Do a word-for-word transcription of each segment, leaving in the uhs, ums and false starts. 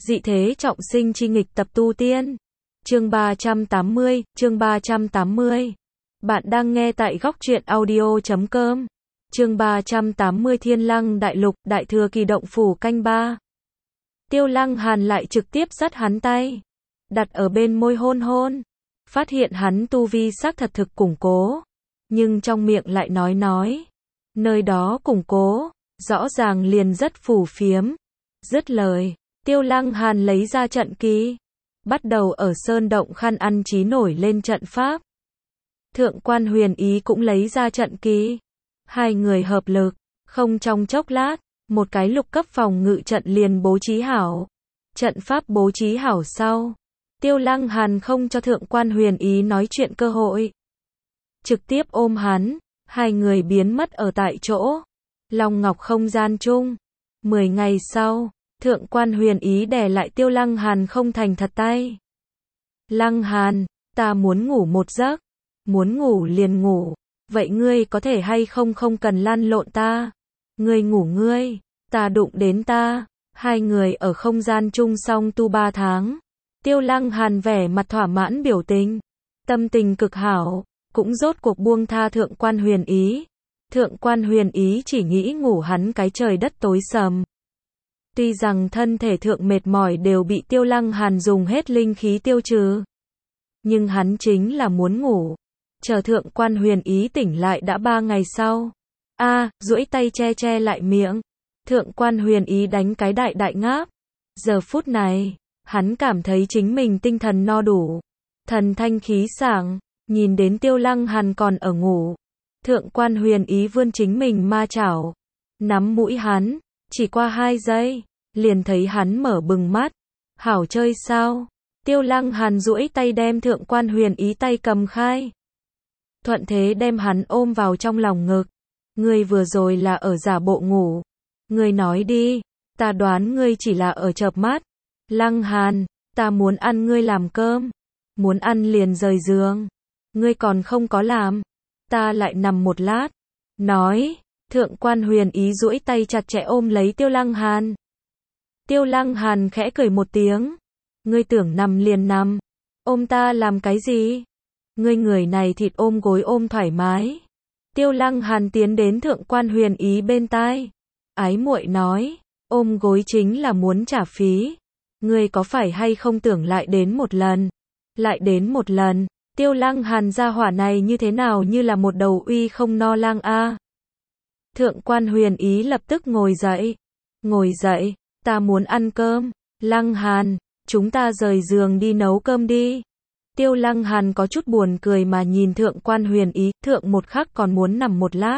Dị thế trọng sinh chi nghịch tập tu tiên. Chương ba trăm tám mươi, chương ba trăm tám mươi. Bạn đang nghe tại góc truyện audio chấm com. Chương ba trăm tám mươi Thiên Lăng Đại Lục, Đại Thừa Kỳ Động Phủ canh ba. Tiêu Lăng Hàn lại trực tiếp dắt hắn tay, đặt ở bên môi hôn hôn. Phát hiện hắn tu vi xác thật thực củng cố, nhưng trong miệng lại nói nói. Nơi đó củng cố, rõ ràng liền rất phù phiếm. Dứt lời, Tiêu Lăng Hàn lấy ra trận kỳ, bắt đầu ở sơn động khăn ăn chí nổi lên trận pháp. Thượng quan Huyền Ý cũng lấy ra trận kỳ. Hai người hợp lực, không trong chốc lát, một cái lục cấp phòng ngự trận liền bố trí hảo. Trận pháp bố trí hảo sau, Tiêu Lăng Hàn không cho Thượng quan Huyền Ý nói chuyện cơ hội. Trực tiếp ôm hắn, hai người biến mất ở tại chỗ. Long Ngọc không gian chung. Mười ngày sau, Thượng quan Huyền Ý đè lại Tiêu Lăng Hàn không thành thật tay. Lăng Hàn, ta muốn ngủ một giấc. Muốn ngủ liền ngủ. Vậy ngươi có thể hay không không cần lăn lộn ta. Ngươi ngủ ngươi, ta đụng đến ta. Hai người ở không gian chung song tu ba tháng. Tiêu Lăng Hàn vẻ mặt thỏa mãn biểu tình. Tâm tình cực hảo, cũng rốt cuộc buông tha Thượng quan Huyền Ý. Thượng quan Huyền Ý chỉ nghĩ ngủ hắn cái trời đất tối sầm. Tuy rằng thân thể thượng mệt mỏi đều bị Tiêu Lăng Hàn dùng hết linh khí tiêu trừ, nhưng hắn chính là muốn ngủ. Chờ Thượng quan Huyền Ý tỉnh lại đã ba ngày sau. A, à, duỗi tay che che lại miệng. Thượng quan Huyền Ý đánh cái đại đại ngáp. Giờ phút này, hắn cảm thấy chính mình tinh thần no đủ, thần thanh khí sảng, nhìn đến Tiêu Lăng Hàn còn ở ngủ. Thượng quan Huyền Ý vươn chính mình ma chảo, nắm mũi hắn, chỉ qua hai giây, liền thấy hắn mở bừng mắt. Hảo chơi sao? Tiêu Lăng Hàn duỗi tay đem Thượng quan Huyền Ý tay cầm khai. Thuận thế đem hắn ôm vào trong lòng ngực. Ngươi vừa rồi là ở giả bộ ngủ. Ngươi nói đi, ta đoán ngươi chỉ là ở chợp mắt. Lăng Hàn, ta muốn ăn ngươi làm cơm. Muốn ăn liền rời giường. Ngươi còn không có làm. Ta lại nằm một lát. Nói, Thượng quan Huyền Ý duỗi tay chặt chẽ ôm lấy Tiêu Lăng Hàn. Tiêu Lăng Hàn khẽ cười một tiếng. Ngươi tưởng nằm liền nằm. Ôm ta làm cái gì? Ngươi người này thịt ôm gối ôm thoải mái. Tiêu Lăng Hàn tiến đến Thượng quan Huyền Ý bên tai. Ái muội nói, ôm gối chính là muốn trả phí. Ngươi có phải hay không tưởng lại đến một lần? Lại đến một lần. Tiêu Lăng Hàn gia hỏa này như thế nào như là một đầu uy không no lang a. Thượng quan Huyền Ý lập tức ngồi dậy. Ngồi dậy, ta muốn ăn cơm. Lăng Hàn, chúng ta rời giường đi nấu cơm đi. Tiêu Lăng Hàn có chút buồn cười mà nhìn Thượng quan Huyền Ý, thượng một khắc còn muốn nằm một lát.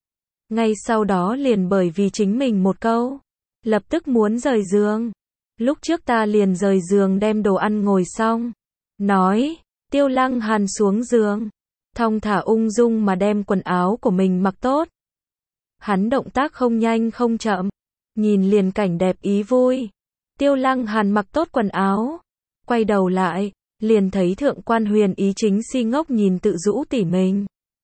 Ngay sau đó liền bởi vì chính mình một câu, lập tức muốn rời giường. Lúc trước ta liền rời giường đem đồ ăn ngồi xong. Nói, Tiêu Lăng Hàn xuống giường, thong thả ung dung mà đem quần áo của mình mặc tốt. Hắn động tác không nhanh không chậm, nhìn liền cảnh đẹp ý vui. Tiêu Lăng Hàn mặc tốt quần áo, quay đầu lại, liền thấy Thượng quan Huyền Ý chính si ngốc nhìn tự rũ tỉ mình.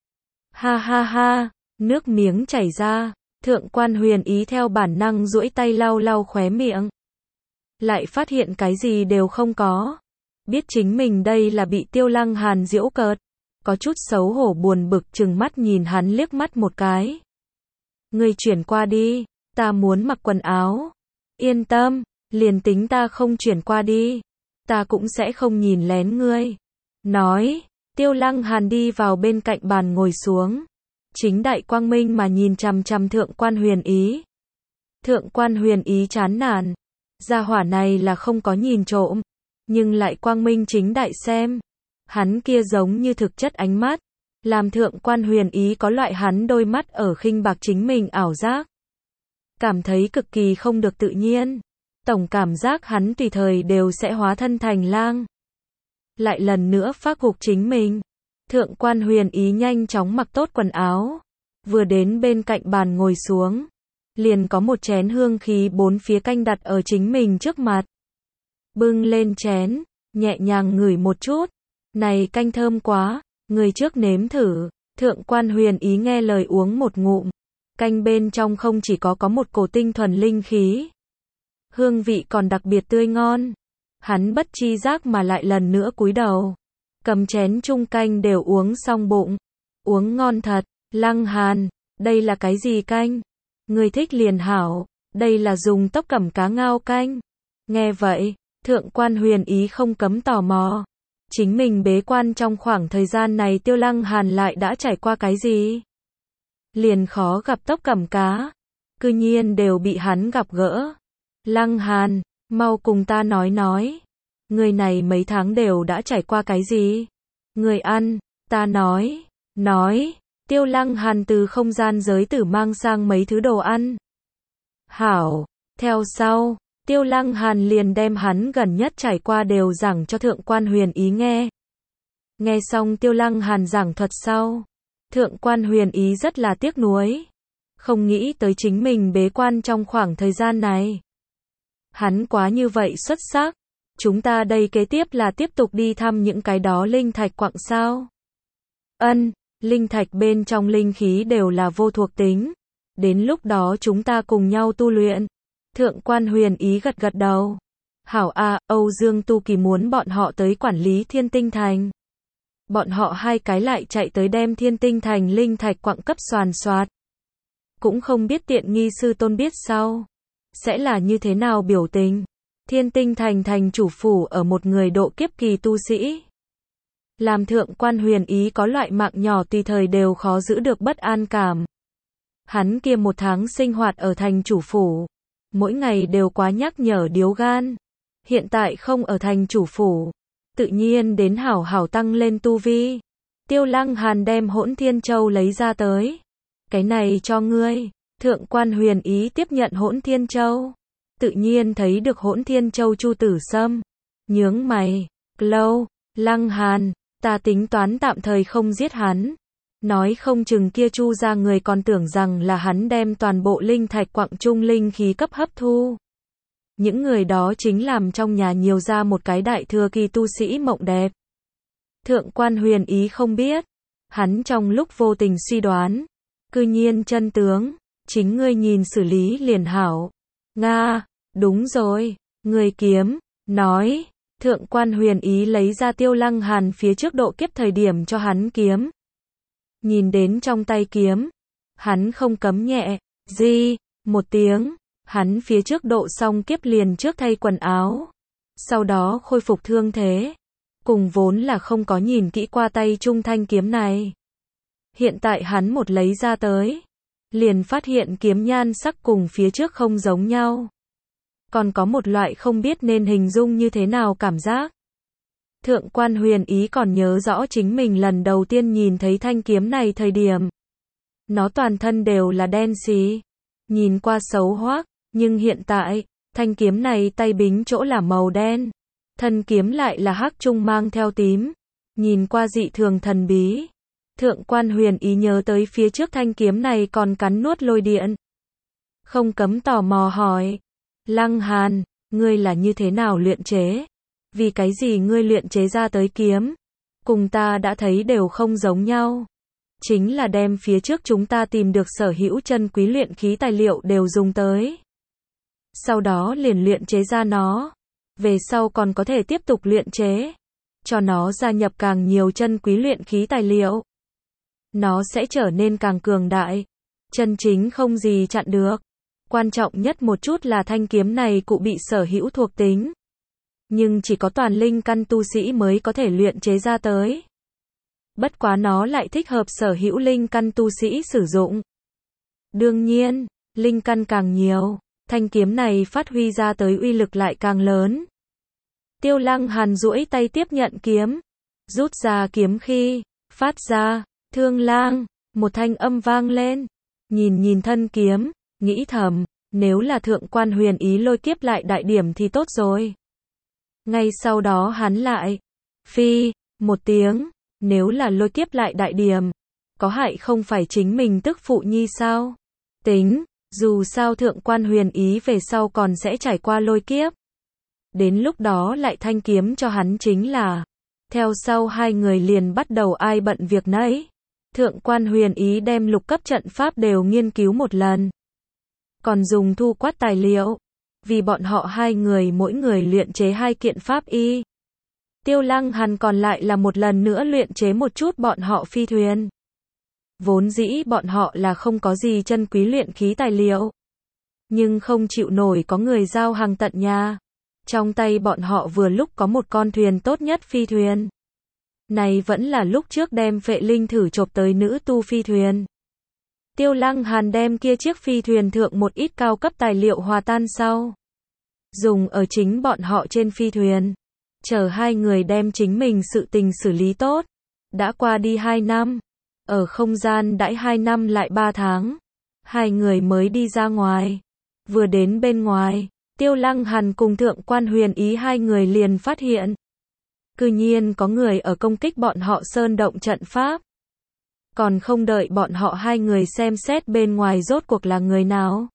Ha ha ha, nước miếng chảy ra, Thượng quan Huyền Ý theo bản năng duỗi tay lau lau khóe miệng. Lại phát hiện cái gì đều không có. Biết chính mình đây là bị Tiêu Lăng Hàn giễu cợt, có chút xấu hổ buồn bực chừng mắt nhìn hắn liếc mắt một cái. Ngươi chuyển qua đi, ta muốn mặc quần áo. Yên tâm, liền tính ta không chuyển qua đi, ta cũng sẽ không nhìn lén ngươi. Nói, Tiêu Lăng Hàn đi vào bên cạnh bàn ngồi xuống, chính đại quang minh mà nhìn chằm chằm Thượng quan Huyền Ý. Thượng quan Huyền Ý chán nản, gia hỏa này là không có nhìn trộm, nhưng lại quang minh chính đại xem. Hắn kia giống như thực chất ánh mắt, làm Thượng quan Huyền Ý có loại hắn đôi mắt ở khinh bạc chính mình ảo giác. Cảm thấy cực kỳ không được tự nhiên. Tổng cảm giác hắn tùy thời đều sẽ hóa thân thành lang. Lại lần nữa phác gục chính mình. Thượng quan Huyền Ý nhanh chóng mặc tốt quần áo. Vừa đến bên cạnh bàn ngồi xuống. Liền có một chén hương khí bốn phía canh đặt ở chính mình trước mặt. Bưng lên chén, nhẹ nhàng ngửi một chút. Này canh thơm quá, người trước nếm thử. Thượng quan Huyền Ý nghe lời uống một ngụm. Canh bên trong không chỉ có có một cổ tinh thuần linh khí. hương vị còn đặc biệt tươi ngon. Hắn bất chi giác mà lại lần nữa cúi đầu, cầm chén chung canh đều uống xong bụng. Uống ngon thật, Lăng Hàn, đây là cái gì canh? Người thích liền hảo, đây là dùng tóc cẩm cá ngao canh. Nghe vậy, Thượng quan Huyền Ý không cấm tò mò. Chính mình bế quan trong khoảng thời gian này Tiêu Lăng Hàn lại đã trải qua cái gì? Liền khó gặp tóc cẩm cá, cư nhiên đều bị hắn gặp gỡ. Lăng Hàn, mau cùng ta nói nói. Người này mấy tháng đều đã trải qua cái gì? Người ăn, ta nói, nói. Tiêu Lăng Hàn từ không gian giới tử mang sang mấy thứ đồ ăn. Hảo, theo sau, Tiêu Lăng Hàn liền đem hắn gần nhất trải qua đều giảng cho Thượng quan Huyền Ý nghe. Nghe xong Tiêu Lăng Hàn giảng thuật sau, Thượng quan Huyền Ý rất là tiếc nuối. Không nghĩ tới chính mình bế quan trong khoảng thời gian này. Hắn quá như vậy xuất sắc. Chúng ta đây kế tiếp là tiếp tục đi thăm những cái đó linh thạch quặng sao? Ân, linh thạch bên trong linh khí đều là vô thuộc tính. Đến lúc đó chúng ta cùng nhau tu luyện. Thượng quan Huyền Ý gật gật đầu. Hảo a, Âu Dương Tu Kỳ muốn bọn họ tới quản lý Thiên Tinh Thành. Bọn họ hai cái lại chạy tới đem Thiên Tinh Thành linh thạch quặng cấp soàn soạt. Cũng không biết tiện nghi sư tôn biết sau sẽ là như thế nào biểu tình. Thiên Tinh Thành thành chủ phủ ở một người độ kiếp kỳ tu sĩ. Làm Thượng quan Huyền Ý có loại mạng nhỏ tùy thời đều khó giữ được bất an cảm. Hắn kia một tháng sinh hoạt ở thành chủ phủ, mỗi ngày đều quá nhắc nhở điếu gan. Hiện tại không ở thành chủ phủ, tự nhiên đến hảo hảo tăng lên tu vi. Tiêu Lăng Hàn đem Hỗn Thiên Châu lấy ra tới. Cái này cho ngươi. Thượng quan Huyền Ý tiếp nhận Hỗn Thiên Châu. Tự nhiên thấy được Hỗn Thiên Châu Chu Tử Sâm. Nhướng mày. Lâu, Lăng Hàn, ta tính toán tạm thời không giết hắn. Nói không chừng kia Chu ra người còn tưởng rằng là hắn đem toàn bộ linh thạch quặng trung linh khí cấp hấp thu. Những người đó chính làm trong nhà nhiều ra một cái đại thừa kỳ tu sĩ mộng đẹp. Thượng quan Huyền Ý không biết. Hắn trong lúc vô tình suy đoán. Cư nhiên chân tướng, chính ngươi nhìn xử lý liền hảo. Nga, đúng rồi, người kiếm, nói. Thượng quan Huyền Ý lấy ra Tiêu Lăng Hàn phía trước độ kiếp thời điểm cho hắn kiếm. Nhìn đến trong tay kiếm, hắn không cấm nhẹ, di, một tiếng, hắn phía trước độ xong kiếp liền trước thay quần áo. Sau đó khôi phục thương thế. Cùng vốn là không có nhìn kỹ qua tay trung thanh kiếm này. Hiện tại hắn một lấy ra tới, liền phát hiện kiếm nhan sắc cùng phía trước không giống nhau. Còn có một loại không biết nên hình dung như thế nào cảm giác. Thượng quan Huyền Ý còn nhớ rõ chính mình lần đầu tiên nhìn thấy thanh kiếm này thời điểm. Nó toàn thân đều là đen xí, nhìn qua xấu hoác, nhưng hiện tại, thanh kiếm này tay bính chỗ là màu đen. Thân kiếm lại là hắc trung mang theo tím, nhìn qua dị thường thần bí. Thượng quan Huyền Ý nhớ tới phía trước thanh kiếm này còn cắn nuốt lôi điện. Không cấm tò mò hỏi. Lăng Hàn, ngươi là như thế nào luyện chế? Vì cái gì ngươi luyện chế ra tới kiếm? Cùng ta đã thấy đều không giống nhau. Chính là đem phía trước chúng ta tìm được sở hữu chân quý luyện khí tài liệu đều dùng tới. Sau đó liền luyện chế ra nó. Về sau còn có thể tiếp tục luyện chế. Cho nó gia nhập càng nhiều chân quý luyện khí tài liệu. Nó sẽ trở nên càng cường đại. Chân chính không gì chặn được. Quan trọng nhất một chút là thanh kiếm này cụ bị sở hữu thuộc tính. Nhưng chỉ có toàn linh căn tu sĩ mới có thể luyện chế ra tới. Bất quá nó lại thích hợp sở hữu linh căn tu sĩ sử dụng. Đương nhiên, linh căn càng nhiều, thanh kiếm này phát huy ra tới uy lực lại càng lớn. Tiêu Lăng Hàn duỗi tay tiếp nhận kiếm. Rút ra kiếm khi, phát ra, thương lang, một thanh âm vang lên. Nhìn nhìn thân kiếm, nghĩ thầm, nếu là Thượng quan Huyền Ý lôi kiếp lại đại điểm thì tốt rồi. Ngay sau đó hắn lại, phi, một tiếng, nếu là lôi kiếp lại đại điểm, có hại không phải chính mình tức phụ nhi sao? Tính, dù sao Thượng quan Huyền Ý về sau còn sẽ trải qua lôi kiếp. Đến lúc đó lại thanh kiếm cho hắn chính là. Theo sau hai người liền bắt đầu ai bận việc nấy. Thượng quan Huyền Ý đem lục cấp trận pháp đều nghiên cứu một lần. Còn dùng thu quát tài liệu. vì bọn họ hai người mỗi người luyện chế hai kiện pháp y. Tiêu Lăng Hàn còn lại là một lần nữa luyện chế một chút bọn họ phi thuyền. Vốn dĩ bọn họ là không có gì chân quý luyện khí tài liệu, nhưng không chịu nổi có người giao hàng tận nhà. Trong tay bọn họ vừa lúc có một con thuyền tốt nhất phi thuyền. Này vẫn là lúc trước đem Phệ Linh thử chộp tới nữ tu phi thuyền. Tiêu Lăng Hàn đem kia chiếc phi thuyền thượng một ít cao cấp tài liệu hòa tan sau, dùng ở chính bọn họ trên phi thuyền. Chờ hai người đem chính mình sự tình xử lý tốt. Đã qua đi hai năm. Ở không gian đãi hai năm lại ba tháng. Hai người mới đi ra ngoài. Vừa đến bên ngoài, Tiêu Lăng Hàn cùng Thượng Quan Huyền Ý hai người liền phát hiện. Cư nhiên có người ở công kích bọn họ sơn động trận pháp. Còn không đợi bọn họ hai người xem xét bên ngoài rốt cuộc là người nào.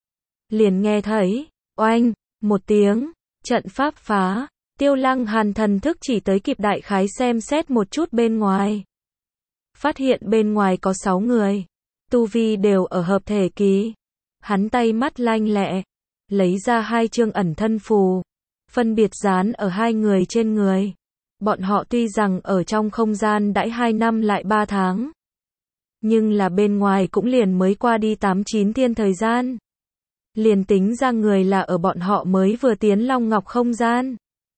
Liền nghe thấy, oanh, một tiếng, trận pháp phá. Tiêu Lăng Hàn thần thức chỉ tới kịp đại khái xem xét một chút bên ngoài. Phát hiện bên ngoài có sáu người. Tu vi đều ở hợp thể kỳ. Hắn tay mắt lanh lẹ. Lấy ra hai chương ẩn thân phù. Phân biệt dán ở hai người trên người. Bọn họ tuy rằng ở trong không gian đãi hai năm lại ba tháng. Nhưng là bên ngoài cũng liền mới qua đi tám chín thiên thời gian. Liền tính ra người là ở bọn họ mới vừa tiến Long Ngọc không gian.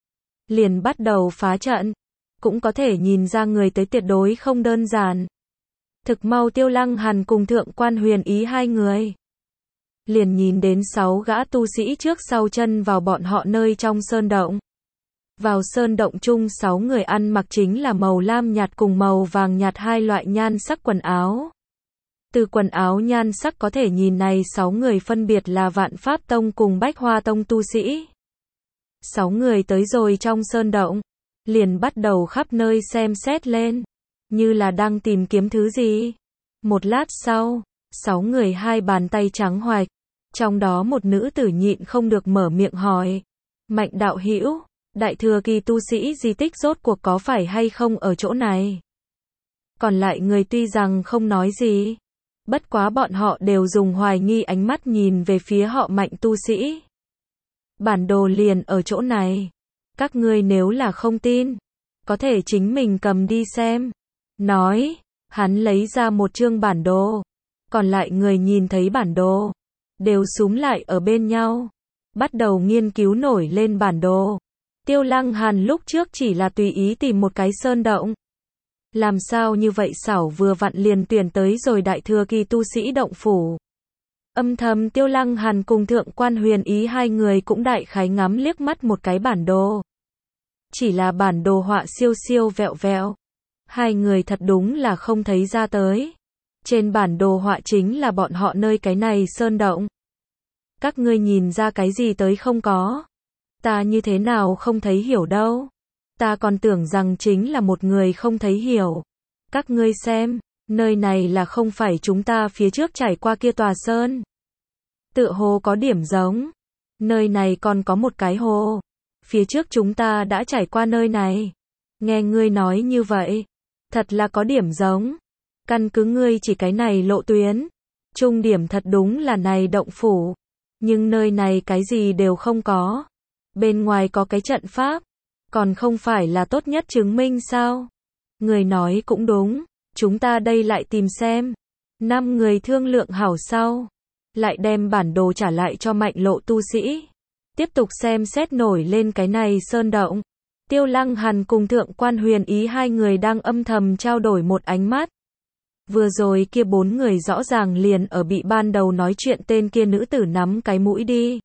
Liền bắt đầu phá trận. Cũng có thể nhìn ra người tới tuyệt đối không đơn giản. Thực mau Tiêu Lăng Hàn cùng Thượng Quan Huyền Ý hai người. Liền nhìn đến sáu gã tu sĩ trước sau chân vào bọn họ nơi trong sơn động. Vào sơn động chung sáu người ăn mặc chính là màu lam nhạt cùng màu vàng nhạt hai loại nhan sắc quần áo. Từ quần áo nhan sắc có thể nhìn này sáu người phân biệt là Vạn Pháp Tông cùng Bách Hoa Tông tu sĩ. Sáu người tới rồi trong sơn động, liền bắt đầu khắp nơi xem xét lên, như là đang tìm kiếm thứ gì. Một lát sau, sáu người hai bàn tay trắng hoạch, trong đó một nữ tử nhịn không được mở miệng hỏi, Mạnh đạo hữu, đại thừa kỳ tu sĩ di tích rốt cuộc có phải hay không ở chỗ này? Còn lại người tuy rằng không nói gì, bất quá bọn họ đều dùng hoài nghi ánh mắt nhìn về phía họ Mạnh tu sĩ. Bản đồ liền ở chỗ này. Các ngươi nếu là không tin, có thể chính mình cầm đi xem. Nói, hắn lấy ra một chương bản đồ. Còn lại người nhìn thấy bản đồ, đều súm lại ở bên nhau. Bắt đầu nghiên cứu nổi lên bản đồ. Tiêu Lăng Hàn lúc trước chỉ là tùy ý tìm một cái sơn động. Làm sao như vậy xảo vừa vặn liền tuyển tới rồi đại thừa kỳ tu sĩ động phủ. Âm thầm Tiêu Lăng Hàn cùng Thượng Quan Huyền Ý hai người cũng đại khái ngắm liếc mắt một cái bản đồ. Chỉ là bản đồ họa siêu siêu vẹo vẹo. Hai người thật đúng là không thấy ra tới. Trên bản đồ họa chính là bọn họ nơi cái này sơn động. Các ngươi nhìn ra cái gì tới không có? Ta như thế nào không thấy hiểu đâu. Ta còn tưởng rằng chính là một người không thấy hiểu. Các ngươi xem, nơi này là không phải chúng ta phía trước trải qua kia tòa sơn. Tựa hồ có điểm giống. Nơi này còn có một cái hồ. Phía trước chúng ta đã trải qua nơi này. Nghe ngươi nói như vậy, thật là có điểm giống. Căn cứ ngươi chỉ cái này lộ tuyến. Trung điểm thật đúng là này động phủ. Nhưng nơi này cái gì đều không có. Bên ngoài có cái trận pháp. Còn không phải là tốt nhất chứng minh sao? Người nói cũng đúng. Chúng ta đây lại tìm xem. Năm người thương lượng hảo sau. Lại đem bản đồ trả lại cho Mạnh lộ tu sĩ. Tiếp tục xem xét nổi lên cái này sơn động. Tiêu Lăng Hàn cùng Thượng Quan Huyền Ý hai người đang âm thầm trao đổi một ánh mắt. Vừa rồi kia bốn người rõ ràng liền ở bị ban đầu nói chuyện tên kia nữ tử nắm cái mũi đi.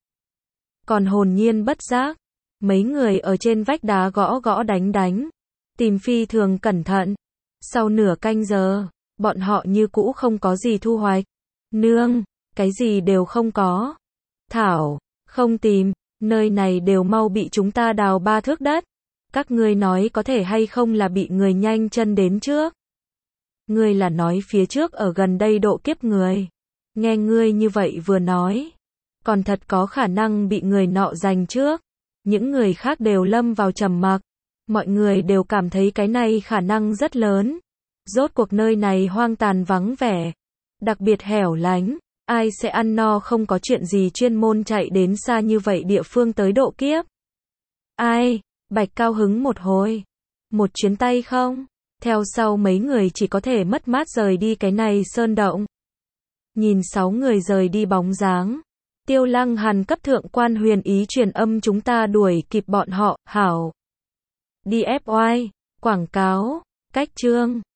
Còn hồn nhiên bất giác. Mấy người ở trên vách đá gõ gõ đánh đánh. Tìm phi thường cẩn thận. Sau nửa canh giờ, bọn họ như cũ không có gì thu hoạch. Nương, cái gì đều không có. Thảo, không tìm, nơi này đều mau bị chúng ta đào ba thước đất. Các ngươi nói có thể hay không là bị người nhanh chân đến trước. Ngươi là nói phía trước ở gần đây độ kiếp người. Nghe ngươi như vậy vừa nói. Còn thật có khả năng bị người nọ giành trước. Những người khác đều lâm vào trầm mặc. Mọi người đều cảm thấy cái này khả năng rất lớn. Rốt cuộc nơi này hoang tàn vắng vẻ. Đặc biệt hẻo lánh. ai sẽ ăn no không có chuyện gì chuyên môn chạy đến xa như vậy địa phương tới độ kiếp. Ai, Bạch cao hứng một hồi. Một chuyến tay không? Theo sau mấy người chỉ có thể mất mát rời đi cái này sơn động. Nhìn sáu người rời đi bóng dáng. Tiêu Lăng Hàn cấp thượng quan huyền ý truyền âm chúng ta đuổi kịp bọn họ, hảo. Đi ép oai, quảng cáo, cách chương.